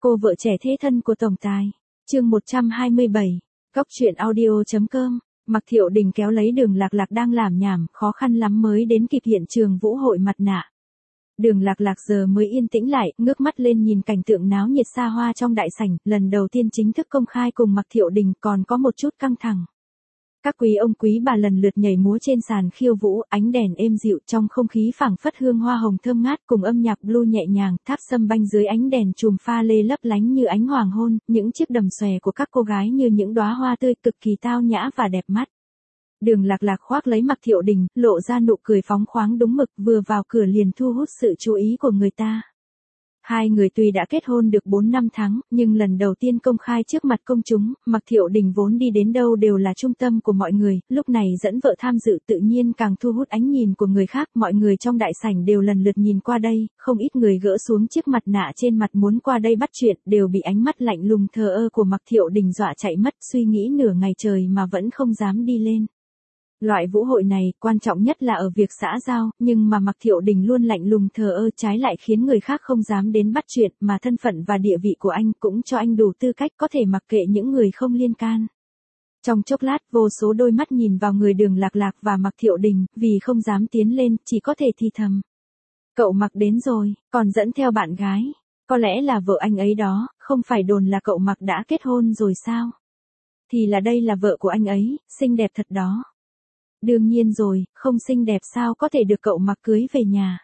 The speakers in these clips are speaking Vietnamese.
Cô vợ trẻ thế thân của tổng tài. Chương 127. Góc truyện audio.com. Mạc Thiệu Đình kéo lấy Đường Lạc Lạc đang lảm nhảm, khó khăn lắm mới đến kịp hiện trường vũ hội mặt nạ. Đường Lạc Lạc giờ mới yên tĩnh lại, ngước mắt lên nhìn cảnh tượng náo nhiệt xa hoa trong đại sảnh, lần đầu tiên chính thức công khai cùng Mạc Thiệu Đình, còn có một chút căng thẳng. Các quý ông quý bà lần lượt nhảy múa trên sàn khiêu vũ, ánh đèn êm dịu trong không khí phảng phất hương hoa hồng thơm ngát cùng âm nhạc blue nhẹ nhàng, tháp sâm banh dưới ánh đèn chùm pha lê lấp lánh như ánh hoàng hôn, những chiếc đầm xòe của các cô gái như những đóa hoa tươi cực kỳ tao nhã và đẹp mắt. Đường Lạc Lạc khoác lấy Mạc Thiệu Đình, lộ ra nụ cười phóng khoáng đúng mực, vừa vào cửa liền thu hút sự chú ý của người ta. Hai người tuy đã kết hôn được 4 năm tháng, nhưng lần đầu tiên công khai trước mặt công chúng, Mạc Thiệu Đình vốn đi đến đâu đều là trung tâm của mọi người, lúc này dẫn vợ tham dự tự nhiên càng thu hút ánh nhìn của người khác, mọi người trong đại sảnh đều lần lượt nhìn qua đây, không ít người gỡ xuống chiếc mặt nạ trên mặt muốn qua đây bắt chuyện, đều bị ánh mắt lạnh lùng thờ ơ của Mạc Thiệu Đình dọa chạy mất, suy nghĩ nửa ngày trời mà vẫn không dám đi lên. Loại vũ hội này, quan trọng nhất là ở việc xã giao, nhưng mà Mạc Thiệu Đình luôn lạnh lùng thờ ơ, trái lại khiến người khác không dám đến bắt chuyện, mà thân phận và địa vị của anh cũng cho anh đủ tư cách có thể mặc kệ những người không liên can. Trong chốc lát, vô số đôi mắt nhìn vào người Đường Lạc Lạc và Mạc Thiệu Đình, vì không dám tiến lên, chỉ có thể thì thầm. Cậu Mạc đến rồi, còn dẫn theo bạn gái. Có lẽ là vợ anh ấy đó, không phải đồn là cậu Mạc đã kết hôn rồi sao? Thì là đây là vợ của anh ấy, xinh đẹp thật đó. Đương nhiên rồi, không xinh đẹp sao có thể được cậu Mạc cưới về nhà.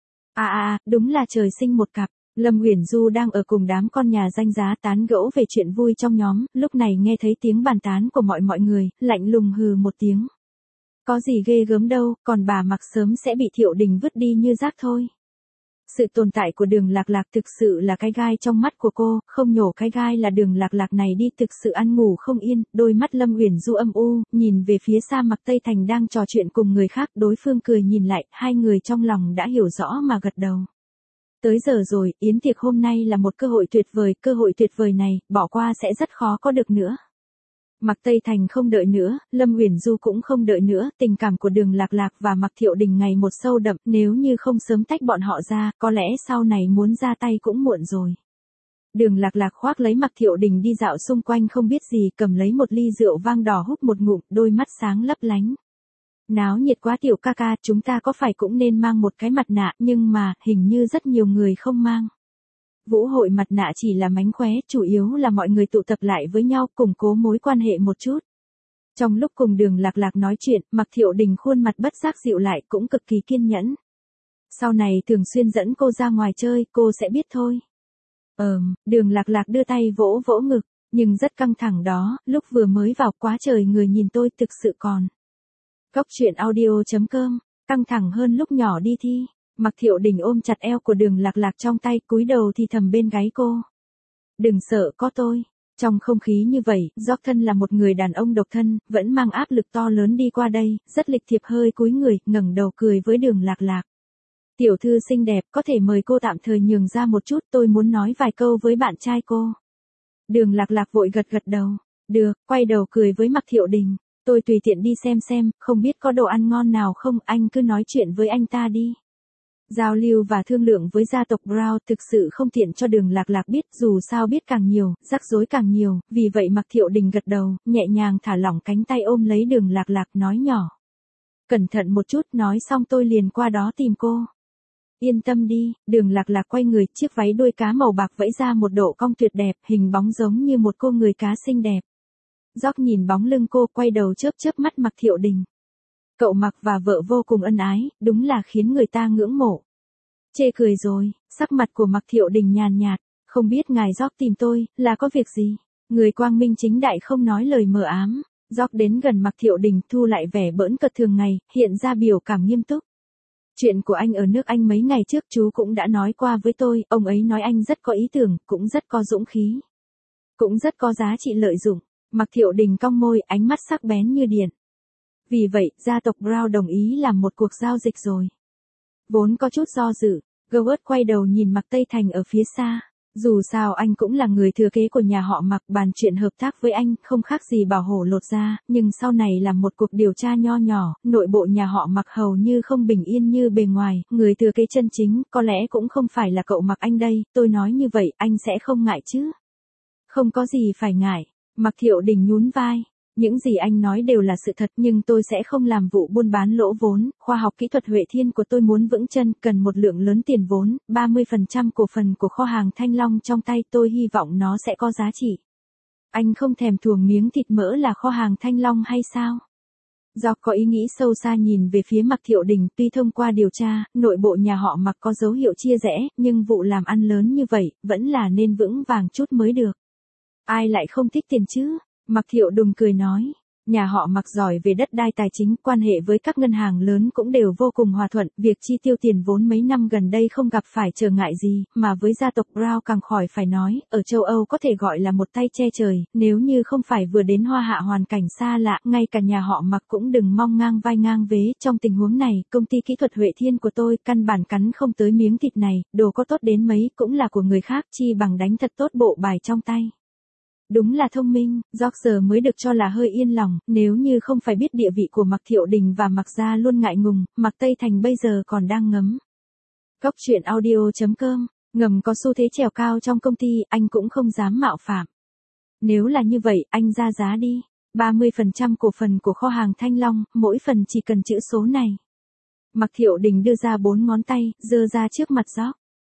Đúng là trời sinh một cặp. Lâm Uyển Du đang ở cùng đám con nhà danh giá tán gẫu về chuyện vui trong nhóm, lúc này nghe thấy tiếng bàn tán của mọi người, lạnh lùng hừ một tiếng. Có gì ghê gớm đâu, còn bà Mạc sớm sẽ bị Thiệu Đình vứt đi như rác thôi. Sự tồn tại của Đường Lạc Lạc thực sự là cái gai trong mắt của cô, không nhổ cái gai là Đường Lạc Lạc này đi thực sự ăn ngủ không yên, đôi mắt Lâm Uyển Du âm u, nhìn về phía xa Mạc Tây Thành đang trò chuyện cùng người khác, đối phương cười nhìn lại, hai người trong lòng đã hiểu rõ mà gật đầu. Tới giờ rồi, yến tiệc hôm nay là một cơ hội tuyệt vời này, bỏ qua sẽ rất khó có được nữa. Mạc Tây Thành không đợi nữa, Lâm Uyển Du cũng không đợi nữa, tình cảm của Đường Lạc Lạc và Mạc Thiệu Đình ngày một sâu đậm, nếu như không sớm tách bọn họ ra, có lẽ sau này muốn ra tay cũng muộn rồi. Đường Lạc Lạc khoác lấy Mạc Thiệu Đình đi dạo xung quanh không biết gì, cầm lấy một ly rượu vang đỏ húp một ngụm, đôi mắt sáng lấp lánh. Náo nhiệt quá tiểu ca ca, chúng ta có phải cũng nên mang một cái mặt nạ, nhưng mà, hình như rất nhiều người không mang. Vũ hội mặt nạ chỉ là mánh khóe, chủ yếu là mọi người tụ tập lại với nhau, củng cố mối quan hệ một chút. Trong lúc cùng Đường Lạc Lạc nói chuyện, Mạc Thiệu Đình khuôn mặt bất giác dịu lại, cũng cực kỳ kiên nhẫn. Sau này thường xuyên dẫn cô ra ngoài chơi, cô sẽ biết thôi. Đường Lạc Lạc đưa tay vỗ vỗ ngực, nhưng rất căng thẳng đó, lúc vừa mới vào quá trời người nhìn tôi thực sự còn. Góc truyện audio.com, căng thẳng hơn lúc nhỏ đi thi. Mạc Thiệu Đình ôm chặt eo của Đường Lạc Lạc trong tay, cúi đầu thì thầm bên gáy cô. Đừng sợ, có tôi. Trong không khí như vậy, Gióc thân là một người đàn ông độc thân, vẫn mang áp lực to lớn đi qua đây, rất lịch thiệp hơi cúi người, ngẩng đầu cười với Đường Lạc Lạc. Tiểu thư xinh đẹp, có thể mời cô tạm thời nhường ra một chút, tôi muốn nói vài câu với bạn trai cô. Đường Lạc Lạc vội gật đầu. Được, quay đầu cười với Mạc Thiệu Đình. Tôi tùy tiện đi xem, không biết có đồ ăn ngon nào không, anh cứ nói chuyện với anh ta đi. Giao lưu và thương lượng với gia tộc Brown thực sự không tiện cho Đường Lạc Lạc biết, dù sao biết càng nhiều, rắc rối càng nhiều, vì vậy Mạc Thiệu Đình gật đầu, nhẹ nhàng thả lỏng cánh tay ôm lấy Đường Lạc Lạc nói nhỏ. Cẩn thận một chút, nói xong tôi liền qua đó tìm cô. Yên tâm đi, Đường Lạc Lạc quay người, chiếc váy đuôi cá màu bạc vẫy ra một độ cong tuyệt đẹp, hình bóng giống như một cô người cá xinh đẹp. Gióc nhìn bóng lưng cô, quay đầu chớp mắt Mạc Thiệu Đình. Cậu Mạc và vợ vô cùng ân ái, đúng là khiến người ta ngưỡng mộ. Chê cười rồi, sắc mặt của Mạc Thiệu Đình nhàn nhạt, không biết ngài Gióc tìm tôi, là có việc gì? Người quang minh chính đại không nói lời mờ ám. Gióc đến gần Mạc Thiệu Đình, thu lại vẻ bỡn cợt thường ngày, hiện ra biểu cảm nghiêm túc. Chuyện của anh ở nước Anh mấy ngày trước chú cũng đã nói qua với tôi, ông ấy nói anh rất có ý tưởng, cũng rất có dũng khí. Cũng rất có giá trị lợi dụng. Mạc Thiệu Đình cong môi, ánh mắt sắc bén như điện. Vì vậy, gia tộc Brown đồng ý làm một cuộc giao dịch rồi. Vốn có chút do dự, Goward quay đầu nhìn Mạc Tây Thành ở phía xa. Dù sao anh cũng là người thừa kế của nhà họ Mạc, bàn chuyện hợp tác với anh không khác gì bảo hổ lột da, nhưng sau này là một cuộc điều tra nho nhỏ, nội bộ nhà họ Mạc hầu như không bình yên như bề ngoài, người thừa kế chân chính có lẽ cũng không phải là cậu Mạc anh đây, tôi nói như vậy anh sẽ không ngại chứ? Không có gì phải ngại, Mạc Thiệu Đình nhún vai. Những gì anh nói đều là sự thật nhưng tôi sẽ không làm vụ buôn bán lỗ vốn, khoa học kỹ thuật Huệ Thiên của tôi muốn vững chân cần một lượng lớn tiền vốn, 30% cổ phần của kho hàng Thanh Long trong tay tôi hy vọng nó sẽ có giá trị. Anh không thèm thuồng miếng thịt mỡ là kho hàng Thanh Long hay sao? Do có ý nghĩ sâu xa nhìn về phía Mạc Thiệu Đình, tuy thông qua điều tra, nội bộ nhà họ Mạc có dấu hiệu chia rẽ, nhưng vụ làm ăn lớn như vậy, vẫn là nên vững vàng chút mới được. Ai lại không thích tiền chứ? Mạc Thiệu Đùng cười nói, nhà họ Mạc giỏi về đất đai tài chính, quan hệ với các ngân hàng lớn cũng đều vô cùng hòa thuận, việc chi tiêu tiền vốn mấy năm gần đây không gặp phải trở ngại gì, mà với gia tộc Brown càng khỏi phải nói, ở châu Âu có thể gọi là một tay che trời, nếu như không phải vừa đến Hoa Hạ hoàn cảnh xa lạ, ngay cả nhà họ Mạc cũng đừng mong ngang vai ngang vế, trong tình huống này, công ty kỹ thuật Huệ Thiên của tôi căn bản cắn không tới miếng thịt này, đồ có tốt đến mấy cũng là của người khác, chi bằng đánh thật tốt bộ bài trong tay. Đúng là thông minh, George mới được cho là hơi yên lòng, nếu như không phải biết địa vị của Mạc Thiệu Đình và Mạc gia luôn ngại ngùng, Mạc Tây Thành bây giờ còn đang ngấm. Góc truyện audio.com, ngầm có xu thế trèo cao trong công ty, anh cũng không dám mạo phạm. Nếu là như vậy, anh ra giá đi, 30% cổ phần của kho hàng Thanh Long, mỗi phần chỉ cần chữ số này. Mạc Thiệu Đình đưa ra 4 ngón tay, giơ ra trước mặt George.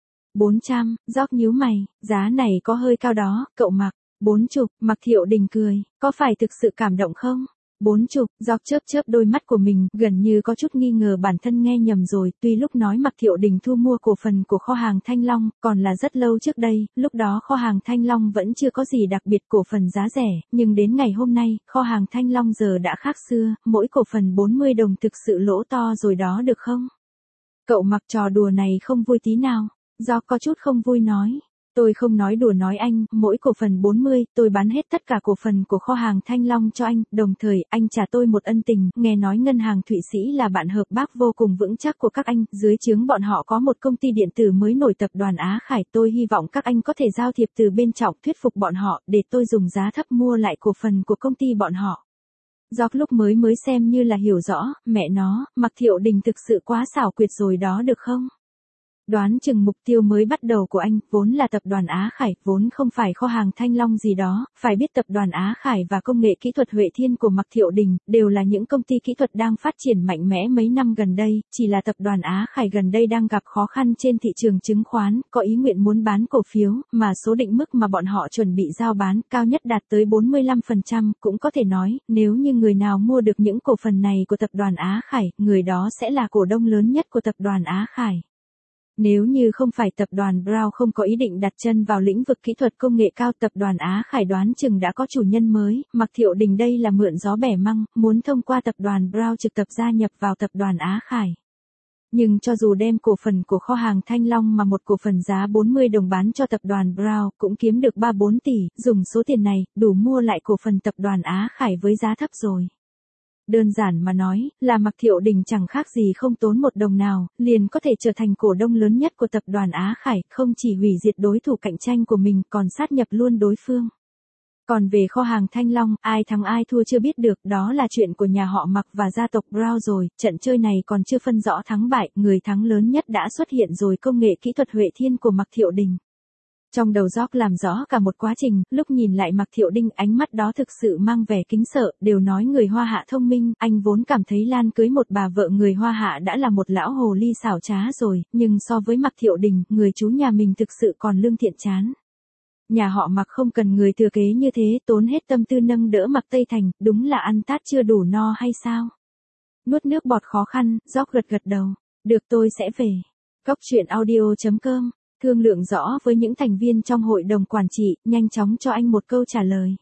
400, George nhíu mày, giá này có hơi cao đó, cậu Mạc. 40, Mạc Thiệu Đình cười, có phải thực sự cảm động không? 40, George chớp đôi mắt của mình, gần như có chút nghi ngờ bản thân nghe nhầm rồi, tuy lúc nói Mạc Thiệu Đình thu mua cổ phần của kho hàng Thanh Long, còn là rất lâu trước đây, lúc đó kho hàng Thanh Long vẫn chưa có gì đặc biệt cổ phần giá rẻ, nhưng đến ngày hôm nay, kho hàng Thanh Long giờ đã khác xưa, mỗi cổ phần 40 đồng thực sự lỗ to rồi đó được không? Cậu Mạc trò đùa này không vui tí nào, George có chút không vui nói. Tôi không nói đùa nói anh, mỗi cổ phần 40, tôi bán hết tất cả cổ phần của kho hàng Thanh Long cho anh, đồng thời, anh trả tôi một ân tình, nghe nói ngân hàng Thụy Sĩ là bạn hợp tác vô cùng vững chắc của các anh, dưới trướng bọn họ có một công ty điện tử mới nổi tập đoàn Á Khải, tôi hy vọng các anh có thể giao thiệp từ bên trọng thuyết phục bọn họ, để tôi dùng giá thấp mua lại cổ phần của công ty bọn họ. George lúc mới xem như là hiểu rõ, mẹ nó, Mạc Thiệu Đình thực sự quá xảo quyệt rồi đó được không? Đoán chừng mục tiêu mới bắt đầu của anh, vốn là tập đoàn Á Khải, vốn không phải kho hàng Thanh Long gì đó, phải biết tập đoàn Á Khải và công nghệ kỹ thuật Huệ Thiên của Mạc Thiệu Đình, đều là những công ty kỹ thuật đang phát triển mạnh mẽ mấy năm gần đây, chỉ là tập đoàn Á Khải gần đây đang gặp khó khăn trên thị trường chứng khoán, có ý nguyện muốn bán cổ phiếu, mà số định mức mà bọn họ chuẩn bị giao bán, cao nhất đạt tới 45%, cũng có thể nói, nếu như người nào mua được những cổ phần này của tập đoàn Á Khải, người đó sẽ là cổ đông lớn nhất của tập đoàn Á Khải. Nếu như không phải tập đoàn Brown không có ý định đặt chân vào lĩnh vực kỹ thuật công nghệ cao, tập đoàn Á Khải đoán chừng đã có chủ nhân mới, Mạc Thiệu Đình đây là mượn gió bẻ măng, muốn thông qua tập đoàn Brown trực tiếp gia nhập vào tập đoàn Á Khải. Nhưng cho dù đem cổ phần của kho hàng Thanh Long mà một cổ phần giá 40 đồng bán cho tập đoàn Brown cũng kiếm được 3-4 tỷ, dùng số tiền này, đủ mua lại cổ phần tập đoàn Á Khải với giá thấp rồi. Đơn giản mà nói, là Mạc Thiệu Đình chẳng khác gì không tốn một đồng nào, liền có thể trở thành cổ đông lớn nhất của tập đoàn Á Khải, không chỉ hủy diệt đối thủ cạnh tranh của mình còn sát nhập luôn đối phương. Còn về kho hàng Thanh Long, ai thắng ai thua chưa biết được, đó là chuyện của nhà họ Mạc và gia tộc Brown rồi, trận chơi này còn chưa phân rõ thắng bại, người thắng lớn nhất đã xuất hiện rồi, công nghệ kỹ thuật Huệ Thiên của Mạc Thiệu Đình. Trong đầu George làm rõ cả một quá trình, lúc nhìn lại Mạc Thiệu Đình ánh mắt đó thực sự mang vẻ kính sợ, đều nói người Hoa Hạ thông minh, anh vốn cảm thấy Lan cưới một bà vợ người Hoa Hạ đã là một lão hồ ly xảo trá rồi, nhưng so với Mạc Thiệu Đình, người chú nhà mình thực sự còn lương thiện chán. Nhà họ Mạc không cần người thừa kế như thế, tốn hết tâm tư nâng đỡ Mạc Tây Thành, đúng là ăn tát chưa đủ no hay sao? Nuốt nước bọt khó khăn, George gật đầu, được tôi sẽ về. Góc truyện audio.com, thương lượng rõ với những thành viên trong hội đồng quản trị, nhanh chóng cho anh một câu trả lời.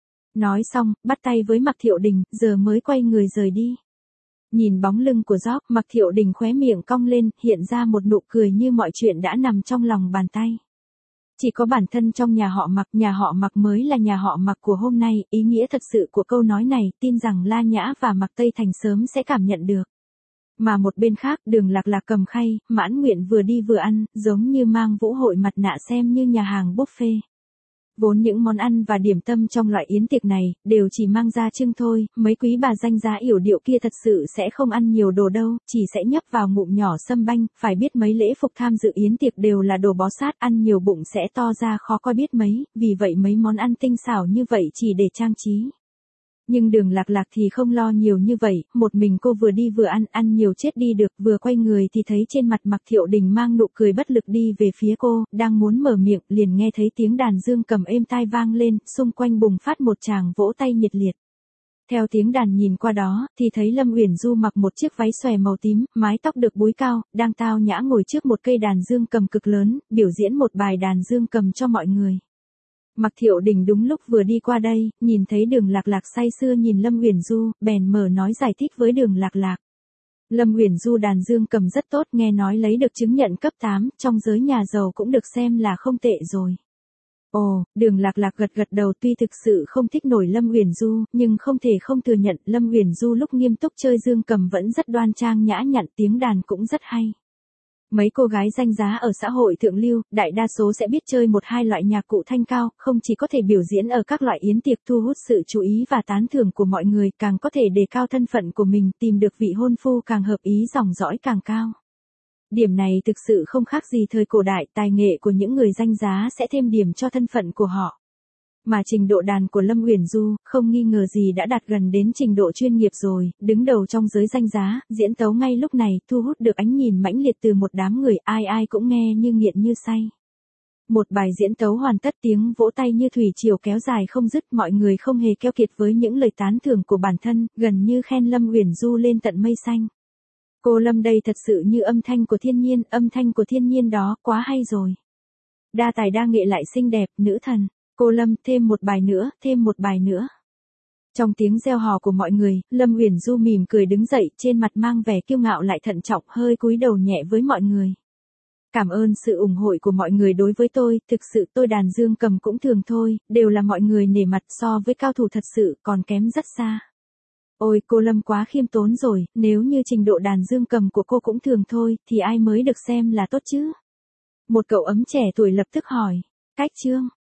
Nói xong, bắt tay với Mạc Thiệu Đình, giờ mới quay người rời đi. Nhìn bóng lưng của George, Mạc Thiệu Đình khóe miệng cong lên, hiện ra một nụ cười như mọi chuyện đã nằm trong lòng bàn tay. Chỉ có bản thân trong nhà họ Mạc mới là nhà họ Mạc của hôm nay, ý nghĩa thật sự của câu nói này, tin rằng La Nhã và Mạc Tây Thành sớm sẽ cảm nhận được. Mà một bên khác, Đường Lạc Lạc cầm khay, mãn nguyện vừa đi vừa ăn, giống như mang Vũ Hội mặt nạ xem như nhà hàng buffet. Vốn những món ăn và điểm tâm trong loại yến tiệc này, đều chỉ mang ra trưng thôi, mấy quý bà danh giá yểu điệu kia thật sự sẽ không ăn nhiều đồ đâu, chỉ sẽ nhấp vào ngụm nhỏ sâm banh, phải biết mấy lễ phục tham dự yến tiệc đều là đồ bó sát, ăn nhiều bụng sẽ to ra khó coi biết mấy, vì vậy mấy món ăn tinh xảo như vậy chỉ để trang trí. Nhưng Đường Lạc Lạc thì không lo nhiều như vậy, một mình cô vừa đi vừa ăn nhiều chết đi được, vừa quay người thì thấy trên mặt Mạc Thiệu Đình mang nụ cười bất lực đi về phía cô, đang muốn mở miệng, liền nghe thấy tiếng đàn dương cầm êm tai vang lên, xung quanh bùng phát một tràng vỗ tay nhiệt liệt. Theo tiếng đàn nhìn qua đó, thì thấy Lâm Uyển Du mặc một chiếc váy xòe màu tím, mái tóc được búi cao, đang tao nhã ngồi trước một cây đàn dương cầm cực lớn, biểu diễn một bài đàn dương cầm cho mọi người. Mạc Thiệu Đình đúng lúc vừa đi qua đây, nhìn thấy Đường Lạc Lạc say sưa nhìn Lâm Uyển Du, bèn mở nói giải thích với Đường Lạc Lạc. Lâm Uyển Du đàn dương cầm rất tốt, nghe nói lấy được chứng nhận cấp 8, trong giới nhà giàu cũng được xem là không tệ rồi. Ồ, Đường Lạc Lạc gật gật đầu, tuy thực sự không thích nổi Lâm Uyển Du, nhưng không thể không thừa nhận Lâm Uyển Du lúc nghiêm túc chơi dương cầm vẫn rất đoan trang nhã nhặn, tiếng đàn cũng rất hay. Mấy cô gái danh giá ở xã hội thượng lưu, đại đa số sẽ biết chơi một hai loại nhạc cụ thanh cao, không chỉ có thể biểu diễn ở các loại yến tiệc thu hút sự chú ý và tán thưởng của mọi người, càng có thể đề cao thân phận của mình, tìm được vị hôn phu càng hợp ý, dòng dõi càng cao. Điểm này thực sự không khác gì thời cổ đại, tài nghệ của những người danh giá sẽ thêm điểm cho thân phận của họ. Mà trình độ đàn của Lâm Uyển Du, không nghi ngờ gì đã đạt gần đến trình độ chuyên nghiệp rồi, đứng đầu trong giới danh giá, diễn tấu ngay lúc này, thu hút được ánh nhìn mãnh liệt từ một đám người, ai ai cũng nghe như nghiện như say. Một bài diễn tấu hoàn tất, tiếng vỗ tay như thủy triều kéo dài không dứt, mọi người không hề keo kiệt với những lời tán thưởng của bản thân, gần như khen Lâm Uyển Du lên tận mây xanh. Cô Lâm đây thật sự như âm thanh của thiên nhiên đó, quá hay rồi. Đa tài đa nghệ lại xinh đẹp, nữ thần. Cô Lâm, thêm một bài nữa. Trong tiếng reo hò của mọi người, Lâm Uyển Du mỉm cười đứng dậy, trên mặt mang vẻ kiêu ngạo lại thận trọng, hơi cúi đầu nhẹ với mọi người. Cảm ơn sự ủng hộ của mọi người đối với tôi, thực sự tôi đàn dương cầm cũng thường thôi, đều là mọi người nể mặt, so với cao thủ thật sự còn kém rất xa. Ôi, cô Lâm quá khiêm tốn rồi, nếu như trình độ đàn dương cầm của cô cũng thường thôi, thì ai mới được xem là tốt chứ? Một cậu ấm trẻ tuổi lập tức hỏi. Cách chương